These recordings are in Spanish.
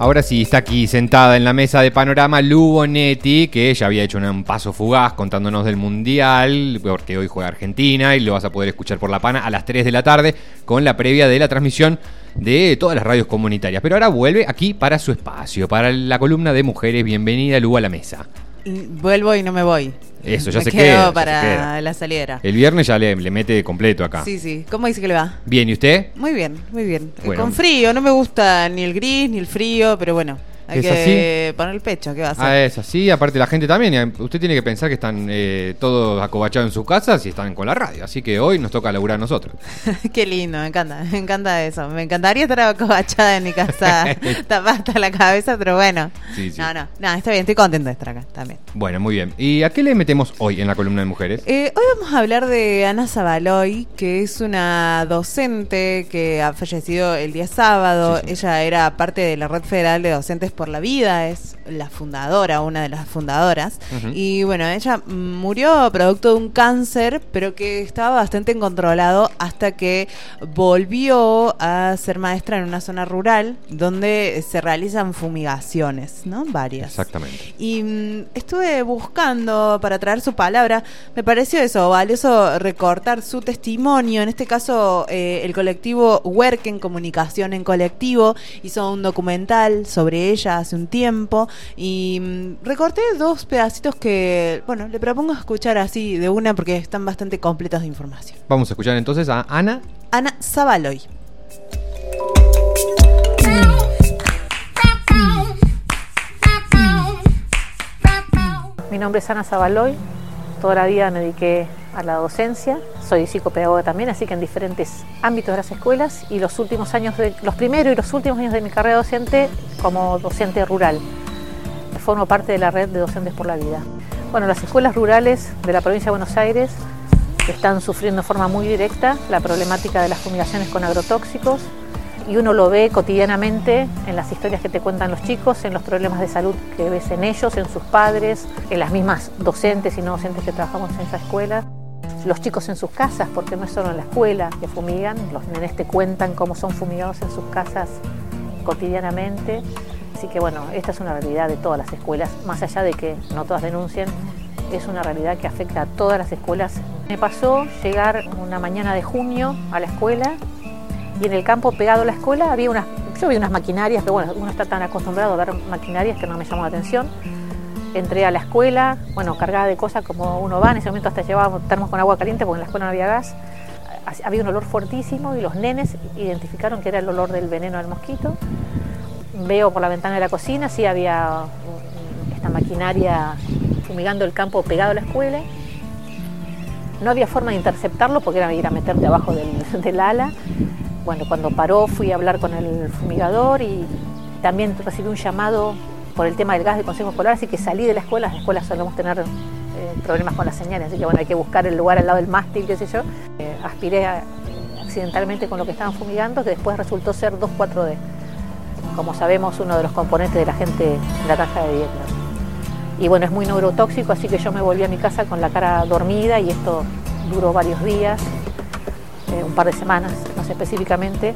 Ahora sí, está aquí sentada en la mesa de Panorama Lu Bonetti, que ella había hecho un paso fugaz contándonos del Mundial, porque hoy juega Argentina y lo vas a poder escuchar por La Pana a las 3 de la tarde con la previa de la transmisión de todas las radios comunitarias. Pero ahora vuelve aquí para su espacio, para la columna de mujeres. Bienvenida, Lu, a la mesa. Vuelvo y no me voy. Eso, ya me se quedo queda. para la salidera. El viernes ya le mete completo acá. Sí. ¿Cómo dice que le va? Bien, ¿y usted? Muy bien. Bueno. Con frío, no me gusta ni el gris ni el frío, pero bueno. Hay que poner el pecho, ¿qué va a hacer? Es así, aparte la gente también. Usted tiene que pensar que están todos acobachados en sus casas y están con la radio. Así que hoy nos toca laburar a nosotros. Qué lindo, me encanta eso. Me encantaría estar acobachada en mi casa, tapada hasta la cabeza, pero bueno. Sí. No, está bien, estoy contenta de estar acá también. Bueno, muy bien. ¿Y a qué le metemos hoy en la columna de mujeres? Hoy vamos a hablar de Ana Zavaloy, que es una docente que ha fallecido el día sábado. Sí. Ella era parte de la Red Federal de Docentes por la Vida, es la fundadora, una de las fundadoras. Uh-huh. Y bueno, ella murió producto de un cáncer, pero que estaba bastante incontrolado hasta que volvió a ser maestra en una zona rural donde se realizan fumigaciones, ¿no? Varias. Exactamente. Y estuve buscando para traer su palabra. Me pareció eso, valioso recortar su testimonio. En este caso, el colectivo Huerquen Comunicación en Colectivo hizo un documental sobre ella hace un tiempo y recorté dos pedacitos que, bueno, le propongo escuchar así de una porque están bastante completos de información. Vamos a escuchar entonces a Ana Zavaloy. Mi nombre es Ana Zavaloy, toda la vida me dediqué a la docencia, soy psicopedagoga también, así que en diferentes ámbitos de las escuelas y los primeros y los últimos años de mi carrera docente como docente rural. Formo parte de la red de Docentes por la Vida. Bueno, las escuelas rurales de la provincia de Buenos Aires están sufriendo de forma muy directa la problemática de las fumigaciones con agrotóxicos y uno lo ve cotidianamente en las historias que te cuentan los chicos, en los problemas de salud que ves en ellos, en sus padres, en las mismas docentes y no docentes que trabajamos en esa escuela. Los chicos en sus casas, porque no es solo en la escuela que fumigan, los nenes te cuentan cómo son fumigados en sus casas cotidianamente. Así que bueno, esta es una realidad de todas las escuelas, más allá de que no todas denuncien, es una realidad que afecta a todas las escuelas. Me pasó llegar una mañana de junio a la escuela y en el campo pegado a la escuela yo vi unas maquinarias, pero bueno, uno está tan acostumbrado a ver maquinarias que no me llamó la atención. Entré a la escuela, bueno, cargada de cosas como uno va, en ese momento hasta llevábamos termos con agua caliente porque en la escuela no había gas. Había un olor fuertísimo y los nenes identificaron que era el olor del veneno del mosquito. Veo por la ventana de la cocina, sí había esta maquinaria fumigando el campo pegado a la escuela. No había forma de interceptarlo porque era ir a meterte abajo del ala. Bueno, cuando paró fui a hablar con el fumigador y también recibí un llamado por el tema del gas del Consejo Escolar, así que salí de la escuela. Las escuelas solemos tener problemas con las señales, así que bueno, hay que buscar el lugar al lado del mástil, qué sé yo. Aspiré accidentalmente con lo que estaban fumigando, que después resultó ser 2,4-D. Como sabemos, uno de los componentes de la gente en la caja de dietas. Y bueno, es muy neurotóxico, así que yo me volví a mi casa con la cara dormida y esto duró varios días, un par de semanas, no sé específicamente.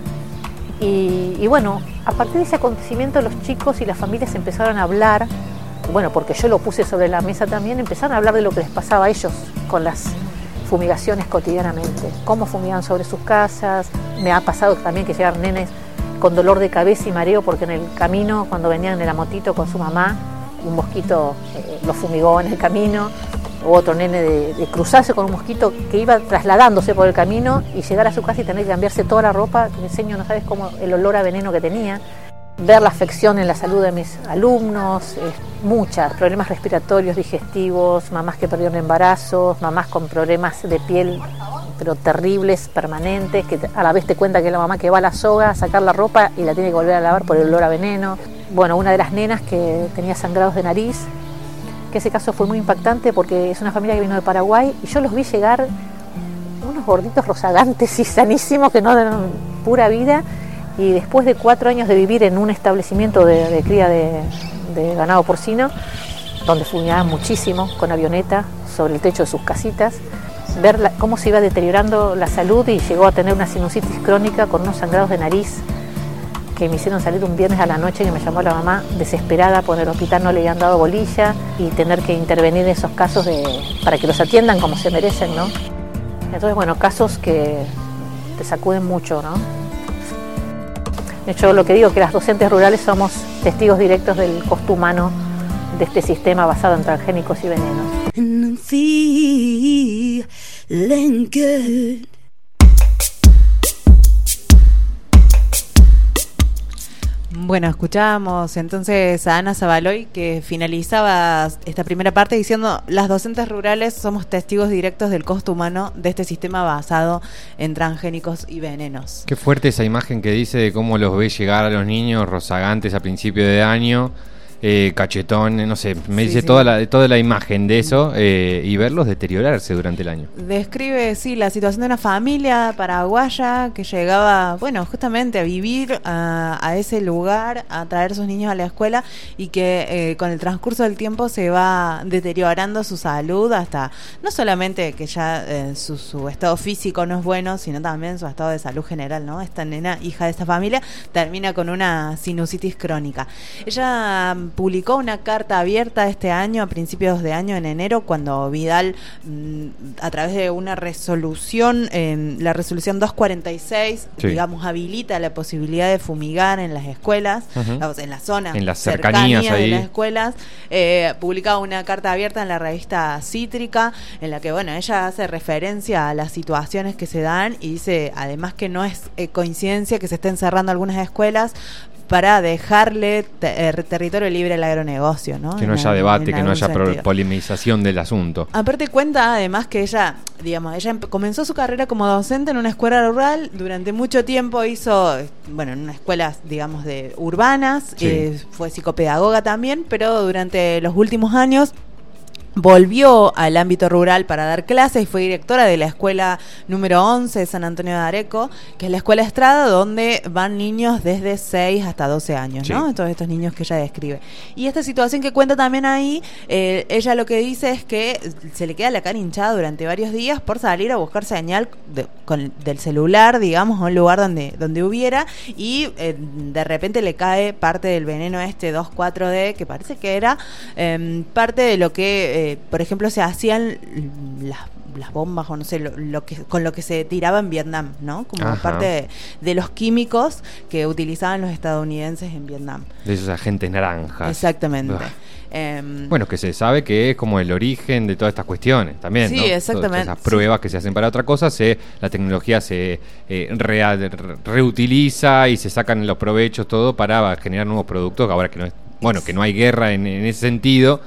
Y bueno, a partir de ese acontecimiento los chicos y las familias empezaron a hablar, bueno, porque yo lo puse sobre la mesa también, empezaron a hablar de lo que les pasaba a ellos con las fumigaciones cotidianamente, cómo fumigan sobre sus casas. Me ha pasado también que llegan nenes con dolor de cabeza y mareo porque en el camino, cuando venían en la motito con su mamá, un mosquito lo fumigó en el camino, o otro nene de cruzarse con un mosquito que iba trasladándose por el camino y llegar a su casa y tener que cambiarse toda la ropa. Me enseño, no sabes cómo, el olor a veneno que tenía. Ver la afección en la salud de mis alumnos, muchas, problemas respiratorios, digestivos, mamás que perdieron embarazos, mamás con problemas de piel pero terribles, permanentes, que a la vez te cuenta que es la mamá que va a la soga a sacar la ropa y la tiene que volver a lavar por el olor a veneno. Bueno, una de las nenas que tenía sangrados de nariz, que ese caso fue muy impactante porque es una familia que vino de Paraguay y yo los vi llegar unos gorditos rozagantes y sanísimos que no dan pura vida, y después de 4 años de vivir en un establecimiento de cría de ganado porcino, donde fumigaban muchísimo con avioneta sobre el techo de sus casitas, ver cómo se iba deteriorando la salud y llegó a tener una sinusitis crónica con unos sangrados de nariz que me hicieron salir un viernes a la noche, que me llamó la mamá desesperada porque en el hospital no le habían dado bolilla, y tener que intervenir en esos casos para que los atiendan como se merecen, ¿no? Entonces, bueno, casos que te sacuden mucho, ¿no? Yo lo que digo es que las docentes rurales somos testigos directos del costo humano de este sistema basado en transgénicos y venenos. Bueno, escuchábamos entonces a Ana Zavaloy, que finalizaba esta primera parte diciendo: las docentes rurales somos testigos directos del costo humano de este sistema basado en transgénicos y venenos. Qué fuerte esa imagen que dice de cómo los ve llegar a los niños rozagantes a principio de año, cachetón, no sé, me dice toda la imagen de eso, y verlos deteriorarse durante el año. Describe, la situación de una familia paraguaya que llegaba, bueno, justamente a vivir a ese lugar, a traer a sus niños a la escuela, y que con el transcurso del tiempo se va deteriorando su salud hasta, no solamente que ya su estado físico no es bueno, sino también su estado de salud general, ¿no? Esta nena, hija de esta familia, termina con una sinusitis crónica. Ella publicó una carta abierta este año, a principios de año, en enero, cuando Vidal, a través de una resolución, la resolución 246, digamos, habilita la posibilidad de fumigar en las escuelas, en la zona, en las cercanías de las escuelas. Publica una carta abierta en la revista Cítrica, en la que, bueno, ella hace referencia a las situaciones que se dan y dice, además, que no es coincidencia que se estén cerrando algunas escuelas para dejarle territorio libre al agronegocio, ¿no? Que no haya debate, que no haya polemización del asunto. Aparte cuenta además que ella comenzó su carrera como docente en una escuela rural, durante mucho tiempo hizo, bueno, en unas escuelas, digamos, de urbanas, fue psicopedagoga también, pero durante los últimos años volvió al ámbito rural para dar clases y fue directora de la escuela número 11 de San Antonio de Areco, que es la escuela Estrada, donde van niños desde 6 hasta 12 años, ¿no? Todos estos niños que ella describe. Y esta situación que cuenta también ahí, ella lo que dice es que se le queda la cara hinchada durante varios días por salir a buscar señal del celular, digamos, a un lugar donde hubiera, y de repente le cae parte del veneno 2,4-D, que parece que era parte de lo que por ejemplo, se hacían las bombas, o no sé, con lo que se tiraba en Vietnam, ¿no? Como parte de los químicos que utilizaban los estadounidenses en Vietnam. De esos agentes naranjas. Exactamente. Bueno, que se sabe que es como el origen de todas estas cuestiones también, ¿no? Sí, exactamente. Todas esas pruebas que se hacen para otra cosa, la tecnología se reutiliza y se sacan los provechos, todo para generar nuevos productos, ahora que no es... Bueno, que no hay guerra en ese sentido,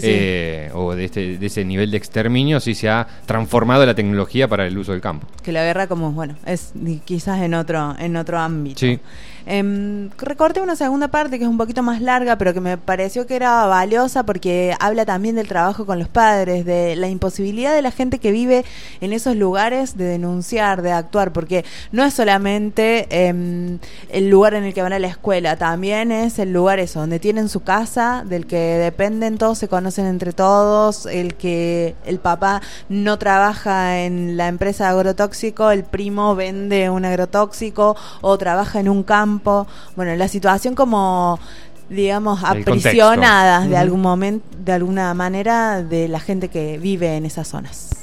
o de ese nivel de exterminio, sí se ha transformado la tecnología para el uso del campo. Que la guerra, como, bueno, es quizás en otro ámbito. Sí. Recorté una segunda parte que es un poquito más larga, pero que me pareció que era valiosa porque habla también del trabajo con los padres, de la imposibilidad de la gente que vive en esos lugares de denunciar, de actuar, porque no es solamente el lugar en el que van a la escuela, también es el lugar donde tienen su casa, del que dependen, todos se conocen entre todos, el que el papá no trabaja en la empresa de agrotóxico, el primo vende un agrotóxico o trabaja en un campo. Bueno, la situación como, digamos, aprisionadas de algún momento, de alguna manera, de la gente que vive en esas zonas.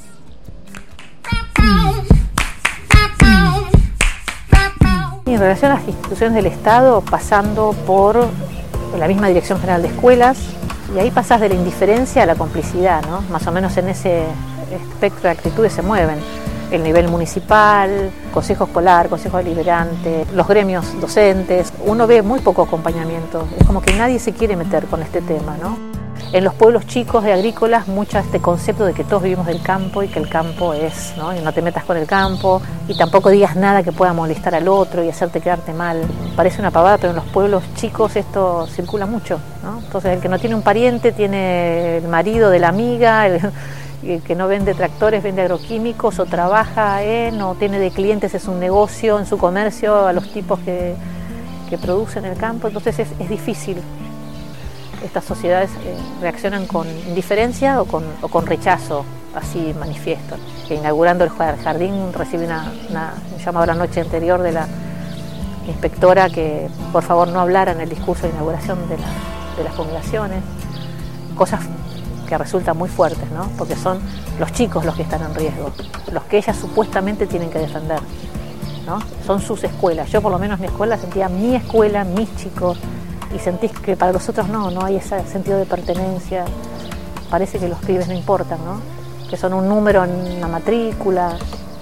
Y en relación a las instituciones del Estado, pasando por la misma Dirección General de Escuelas, y ahí pasas de la indiferencia a la complicidad, ¿no? Más o menos en ese espectro de actitudes se mueven el nivel municipal, consejo escolar, consejo deliberante, los gremios docentes. Uno ve muy poco acompañamiento, es como que nadie se quiere meter con este tema, ¿no? En los pueblos chicos de agrícolas, mucho este concepto de que todos vivimos del campo y que el campo es, ¿no? Y no te metas con el campo y tampoco digas nada que pueda molestar al otro y hacerte quedarte mal. Parece una pavada, pero en los pueblos chicos esto circula mucho, ¿no? Entonces el que no tiene un pariente tiene el marido de la amiga, el que no vende tractores vende agroquímicos, o trabaja o tiene de clientes, es un negocio en su comercio a los tipos que producen el campo. Entonces es difícil. Estas sociedades reaccionan con indiferencia o con rechazo, así manifiesto. Inaugurando el jardín, recibí un llamado la noche anterior de inspectora que por favor no hablara en el discurso de inauguración de las fumigaciones, cosas que resultan muy fuertes, ¿no? Porque son los chicos los que están en riesgo, los que ellas supuestamente tienen que defender, ¿no? Son sus escuelas. Yo por lo menos mi escuela sentía mi escuela, mis chicos, y sentís que para los otros no hay ese sentido de pertenencia. Parece que los pibes no importan, ¿no? Que son un número en la matrícula.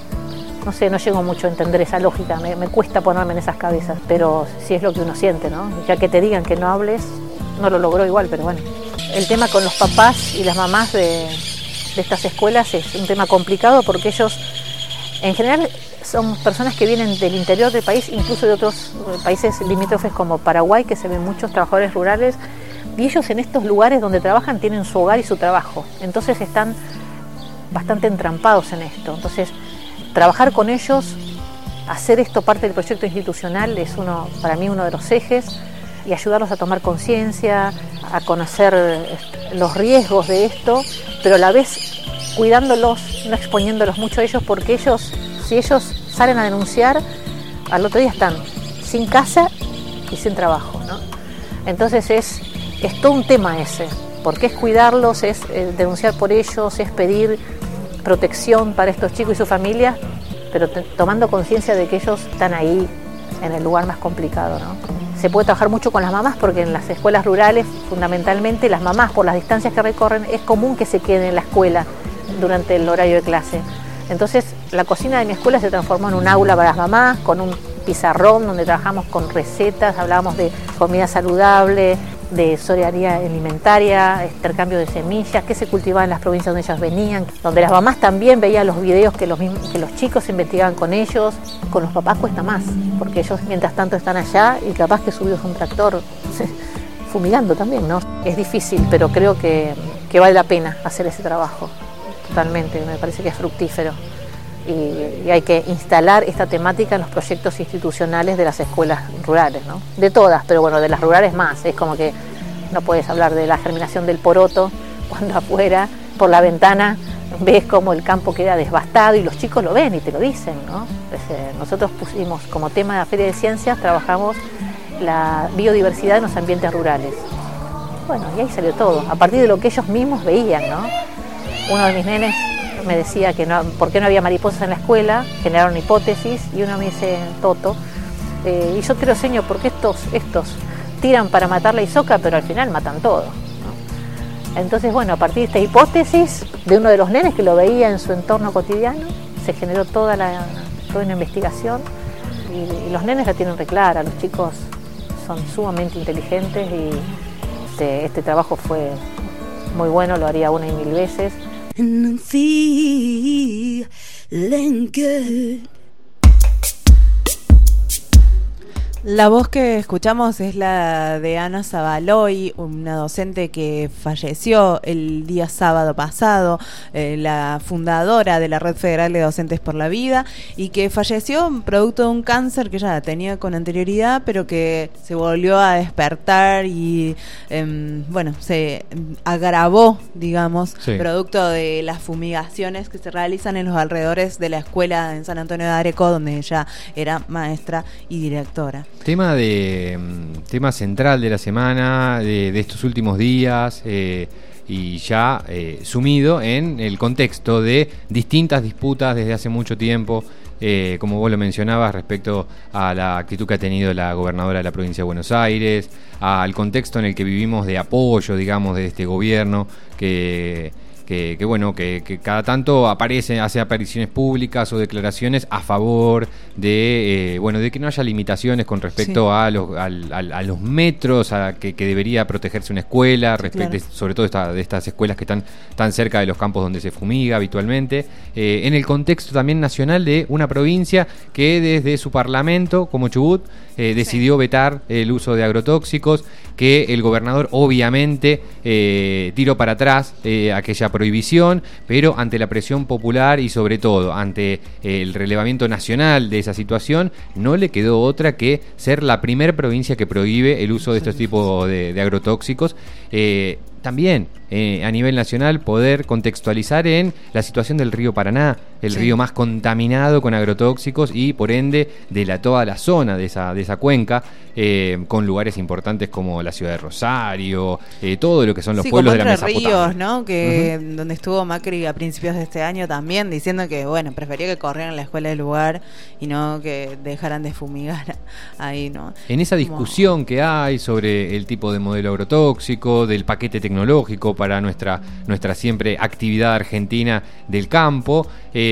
No sé, no llego mucho a entender esa lógica, me cuesta ponerme en esas cabezas, pero sí es lo que uno siente, ¿no? Ya que te digan que no hables, no lo logró igual, pero bueno. El tema con los papás y las mamás de estas escuelas es un tema complicado porque ellos, en general, son personas que vienen del interior del país, incluso de otros países limítrofes como Paraguay, que se ven muchos trabajadores rurales, y ellos en estos lugares donde trabajan tienen su hogar y su trabajo, entonces están bastante entrampados en esto. Entonces, trabajar con ellos, hacer esto parte del proyecto institucional es para mí uno de los ejes, y ayudarlos a tomar conciencia, a conocer los riesgos de esto, pero a la vez cuidándolos, no exponiéndolos mucho a ellos, porque ellos, si ellos salen a denunciar, al otro día están sin casa y sin trabajo, ¿no? Entonces es todo un tema ese, porque es cuidarlos, es denunciar por ellos, es pedir protección para estos chicos y sus familias, pero tomando conciencia de que ellos están ahí en el lugar más complicado, ¿no? Se puede trabajar mucho con las mamás porque en las escuelas rurales, fundamentalmente, las mamás, por las distancias que recorren, es común que se queden en la escuela durante el horario de clase. Entonces, la cocina de mi escuela se transformó en un aula para las mamás, con un pizarrón donde trabajamos con recetas, hablábamos de comida saludable, de solidaridad alimentaria, intercambio de semillas, que se cultivaba en las provincias donde ellas venían, donde las mamás también veían los videos que los chicos investigaban con ellos. Con los papás cuesta más, porque ellos mientras tanto están allá y capaz que subidos a un tractor fumigando también, ¿no? Es difícil, pero creo que vale la pena hacer ese trabajo, totalmente, me parece que es fructífero. Y hay que instalar esta temática en los proyectos institucionales de las escuelas rurales, ¿no? De todas, pero bueno, de las rurales más. Es como que no puedes hablar de la germinación del poroto cuando afuera, por la ventana, ves cómo el campo queda devastado y los chicos lo ven y te lo dicen, ¿no? Nosotros pusimos como tema de la Feria de Ciencias, trabajamos la biodiversidad en los ambientes rurales. Bueno, y ahí salió todo, a partir de lo que ellos mismos veían, ¿no? Uno de mis nenes me decía que no, por qué no había mariposas en la escuela, generaron hipótesis, y uno me dice, Toto, y yo te lo enseño porque estos tiran para matar la isoca, pero al final matan todo, ¿no? Entonces, bueno, a partir de esta hipótesis de uno de los nenes que lo veía en su entorno cotidiano, se generó toda una investigación, y los nenes la tienen reclara, los chicos son sumamente inteligentes, y este trabajo fue muy bueno, lo haría una y mil veces. And I'm feeling good. La voz que escuchamos es la de Ana Zavaloy, una docente que falleció el día sábado pasado, la fundadora de la Red Federal de Docentes por la Vida, y que falleció producto de un cáncer que ya tenía con anterioridad, pero que se volvió a despertar y se agravó, digamos, sí, producto de las fumigaciones que se realizan en los alrededores de la escuela en San Antonio de Areco, donde ella era maestra y directora. Tema central de la semana, de estos últimos días, y ya sumido en el contexto de distintas disputas desde hace mucho tiempo, como vos lo mencionabas, respecto a la actitud que ha tenido la gobernadora de la provincia de Buenos Aires, al contexto en el que vivimos de apoyo, digamos, de este gobierno que cada tanto hace apariciones públicas o declaraciones a favor de que no haya limitaciones con respecto a los metros que debería protegerse una escuela, respecto, claro, sobre todo de estas escuelas que están tan cerca de los campos donde se fumiga habitualmente, en el contexto también nacional de una provincia que desde su parlamento, como Chubut, decidió vetar el uso de agrotóxicos, que el gobernador obviamente tiró para atrás aquella prohibición, pero ante la presión popular y sobre todo ante el relevamiento nacional de esa situación, no le quedó otra que ser la primer provincia que prohíbe el uso de estos tipos de agrotóxicos. También a nivel nacional poder contextualizar en la situación del río Paraná, el río más contaminado con agrotóxicos y por ende de toda la zona de esa cuenca, con lugares importantes como la ciudad de Rosario, todo lo que son los pueblos de la Entre Ríos, Mesopotamia. ¿no? Que donde estuvo Macri a principios de este año también, diciendo que, bueno, prefería que corrieran la escuela del lugar y no que dejaran de fumigar ahí, ¿no? En esa discusión que hay sobre el tipo de modelo agrotóxico, del paquete tecnológico para nuestra siempre actividad argentina del campo,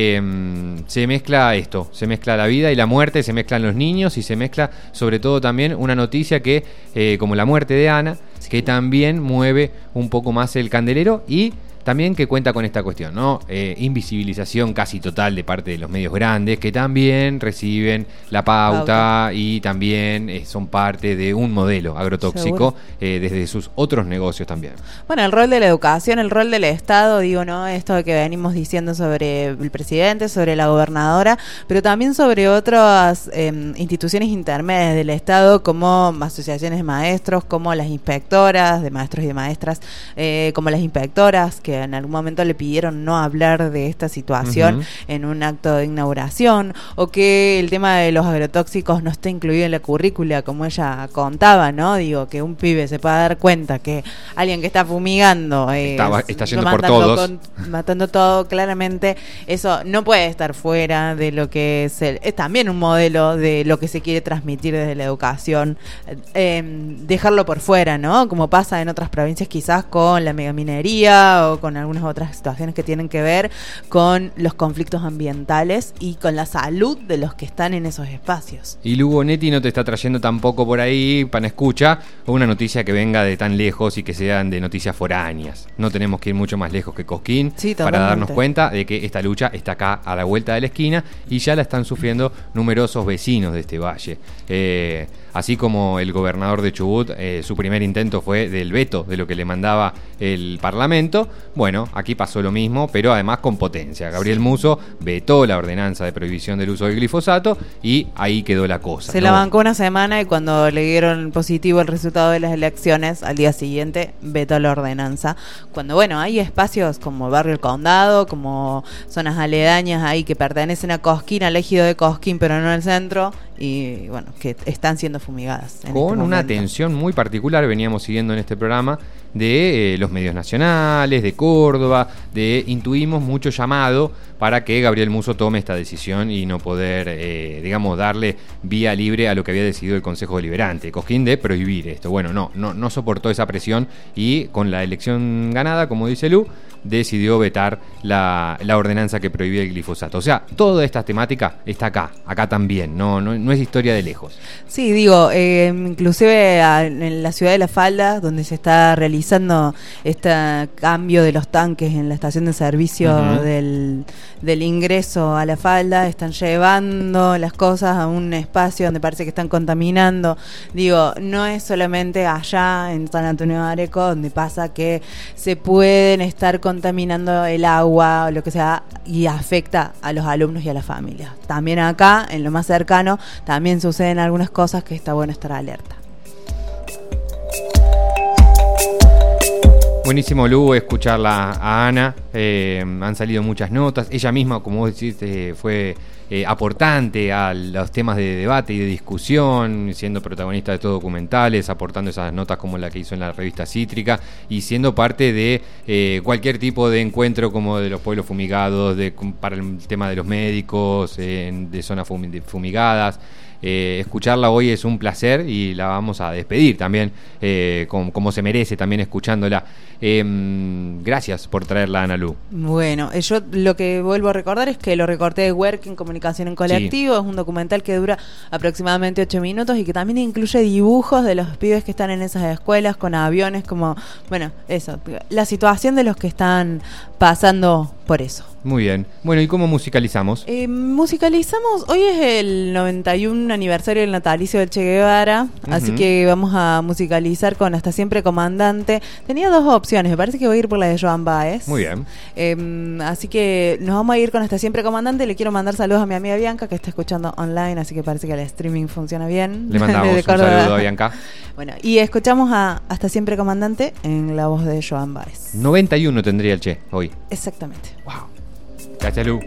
se mezcla esto, se mezcla la vida y la muerte, se mezclan los niños y se mezcla sobre todo también una noticia que, como la muerte de Ana, que también mueve un poco más el candelero y también que cuenta con esta cuestión, ¿no? Invisibilización casi total de parte de los medios grandes que también reciben la pauta y también son parte de un modelo agrotóxico desde sus otros negocios también. Bueno, el rol de la educación, el rol del Estado, digo, ¿no? Esto que venimos diciendo sobre el presidente, sobre la gobernadora, pero también sobre otras instituciones intermedias del Estado como asociaciones de maestros, como las inspectoras de maestros y de maestras, como las inspectoras que en algún momento le pidieron no hablar de esta situación en un acto de inauguración, o que el tema de los agrotóxicos no está incluido en la currícula, como ella contaba, ¿no? Digo, que un pibe se pueda dar cuenta que alguien que está fumigando está yendo por todos, matando todo, claramente eso no puede estar fuera de lo que es también un modelo de lo que se quiere transmitir desde la educación, dejarlo por fuera, ¿no? Como pasa en otras provincias quizás con la megaminería o con algunas otras situaciones que tienen que ver con los conflictos ambientales y con la salud de los que están en esos espacios. Y Lugo Netti no te está trayendo tampoco por ahí, pan escucha, una noticia que venga de tan lejos y que sean de noticias foráneas. No tenemos que ir mucho más lejos que Cosquín para darnos cuenta de que esta lucha está acá a la vuelta de la esquina y ya la están sufriendo numerosos vecinos de este valle. Así como el gobernador de Chubut, su primer intento fue del veto de lo que le mandaba el Parlamento. Bueno, aquí pasó lo mismo, pero además con potencia. Gabriel Musso vetó la ordenanza de prohibición del uso del glifosato y ahí quedó la cosa. Se la bancó una semana y cuando le dieron positivo el resultado de las elecciones, al día siguiente vetó la ordenanza. Cuando, bueno, hay espacios como Barrio El Condado, como zonas aledañas ahí que pertenecen a Cosquín, al ejido de Cosquín, pero no al centro, y bueno, que están siendo fumigadas. Con una atención muy particular veníamos siguiendo en este programa de los medios nacionales, de Córdoba, intuimos mucho llamado para que Gabriel Musso tome esta decisión y no poder, darle vía libre a lo que había decidido el Consejo Deliberante, Cosquín, de prohibir esto. Bueno, no soportó esa presión y con la elección ganada, como dice Lu, decidió vetar la ordenanza que prohibía el glifosato. O sea, toda esta temática está acá también, no es historia de lejos. Sí, digo, inclusive en la ciudad de La Falda, donde se está realizando este cambio de los tanques en la estación de servicio del ingreso a La Falda, están llevando las cosas a un espacio donde parece que están contaminando. Digo, no es solamente allá en San Antonio de Areco donde pasa que se pueden estar contaminando el agua o lo que sea y afecta a los alumnos y a las familias. También acá, en lo más cercano, también suceden algunas cosas que está bueno estar alerta. Buenísimo, Lu, escucharla a Ana. Han salido muchas notas. Ella misma, como vos decís, fue aportante a los temas de debate y de discusión, siendo protagonista de todos documentales, aportando esas notas como la que hizo en la revista Cítrica y siendo parte de cualquier tipo de encuentro como de los pueblos fumigados, para el tema de los médicos, de zonas fumigadas. Escucharla hoy es un placer y la vamos a despedir también como se merece, también escuchándola. Gracias por traerla, Ana Lu. Bueno, yo lo que vuelvo a recordar es que lo recorté de Working, Comunicación en Colectivo. Sí. Es un documental que dura aproximadamente 8 minutos y que también incluye dibujos de los pibes que están en esas escuelas con aviones, como, bueno, eso, la situación de los que están pasando por eso. Muy bien. Bueno, ¿y cómo musicalizamos? Musicalizamos, hoy es el 91 aniversario del natalicio del Che Guevara, así que vamos a musicalizar con Hasta Siempre Comandante. Tenía dos opciones, me parece que voy a ir por la de Joan Baez. Muy bien. Así que nos vamos a ir con Hasta Siempre Comandante. Le quiero mandar saludos a mi amiga Bianca, que está escuchando online, así que parece que el streaming funciona bien. Le mandamos un saludo a Bianca. Bueno, y escuchamos a Hasta Siempre Comandante en la voz de Joan Baez. 91 tendría el Che hoy. Exactamente. Wow. Gracias, Lu.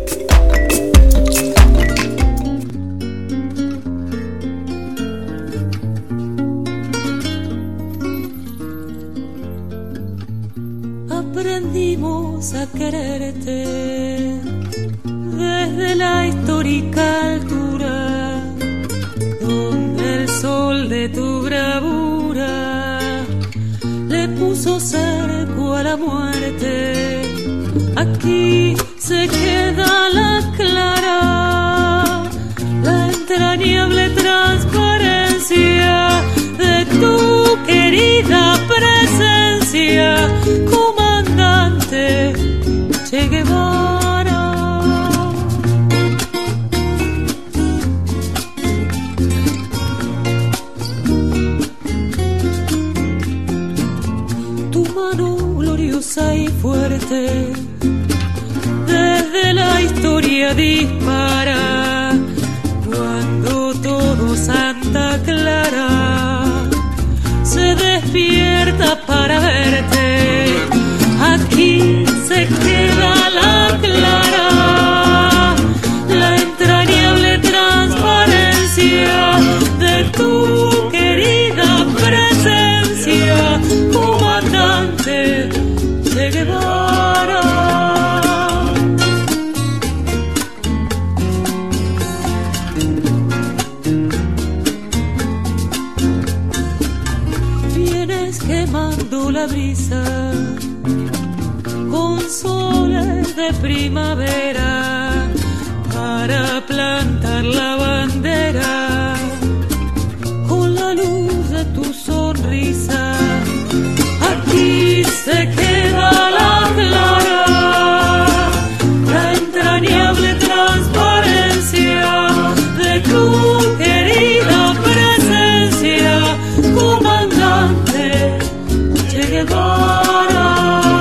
Aprendimos a quererte desde la histórica altura, donde el sol de tu bravura le puso cerco a la muerte. Aquí se queda la clara, la entrañable transparencia de tu querida presencia, comandante Che Guevara. Tu mano gloriosa y fuerte desde la historia dispara, cuando todo Santa Clara se despierta para verte. Aquí se queda la clara, la entrañable transparencia de tu querida presencia, comandante Che Guevara. Quemando la brisa con soles de primavera para plantar la bandera con la luz de tu sonrisa. Aquí se queda la clara, la entrañable transparencia de tu querida presencia, comandante Che Guevara.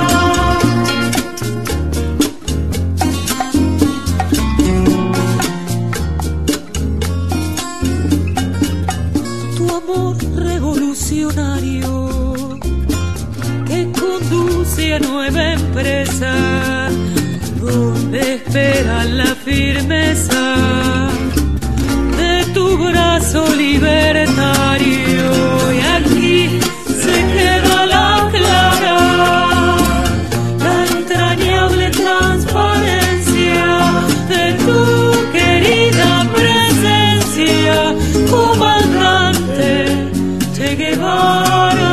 Tu amor revolucionario que conduce a nueva empresa, donde espera la firmeza de tu brazo libertario. Y aquí se queda la clara, la entrañable transparencia de tu querida presencia, comandante Che Guevara.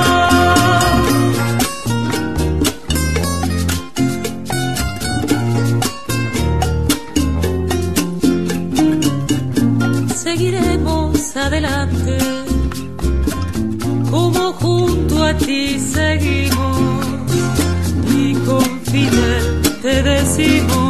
Seguiremos adelante, como junto a ti seguimos, y con Fidel te decimos: